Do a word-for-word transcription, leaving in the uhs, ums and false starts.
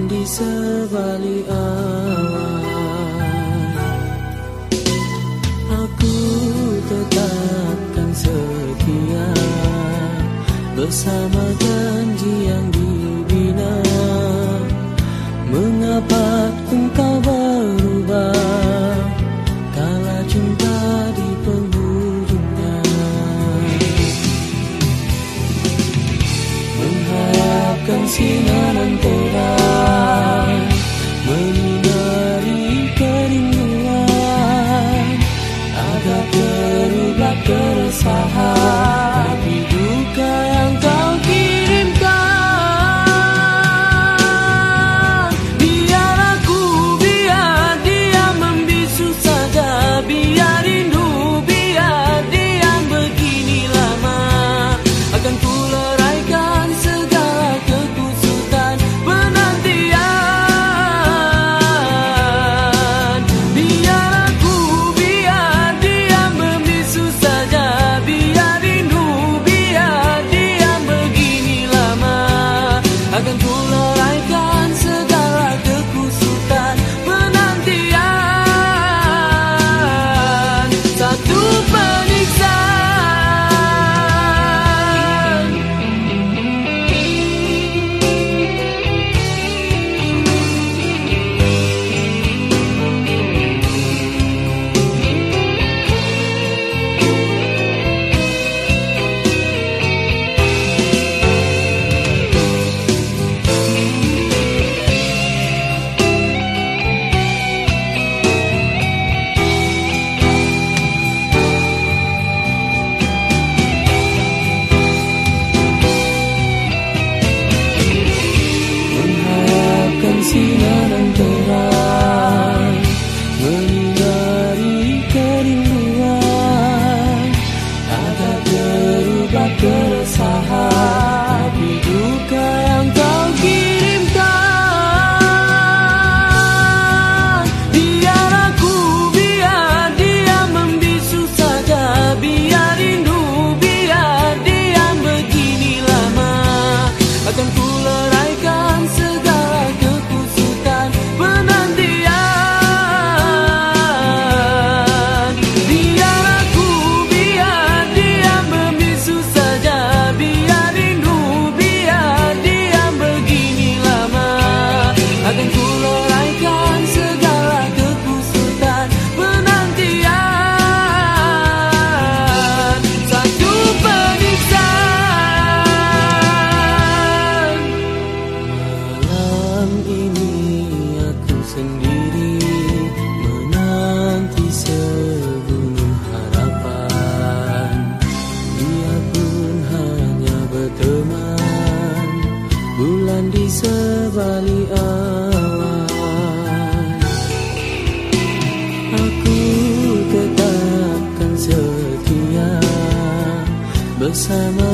bulan di sebalik awan. Aku tetapkan setia bersama janji yang dibina. Mengapa engkau berubah kala cinta di penghujungnya? Mengharapkan sinar terang menyinari kerinduan, agar terubah keresahan tapi duka yang kau kirimkan. Biar aku, biar dia membisu saja, biar rindu, biar diam begini lama. Akan ku leraikan segala kekusutan penantian. Biar aku, biar dia membisu saja, biar rindu, biar diam begini lama. Akan ku leraikan segala kekusutan penantian. Satu penyiksaan. Mengharapkan sinar terang menyinari kerinduan, agar terubah keresahan di duka yang kau kirimkan. Biar aku, biar dia membisu saja, biar rindu, biar diam begini lama. Akan ku leraikan segala kekusutan penantian. Biar aku, biar dia membisu saja, biar rindu, biar diam begini lama. Akan ku leraikan segala kekusutan penantian. Satu penyiksaan. Malam ini aku sendiri menanti segunung harapan. Dia pun hanya berteman bulan di sebalik awan. Aku tetapkan setia bersama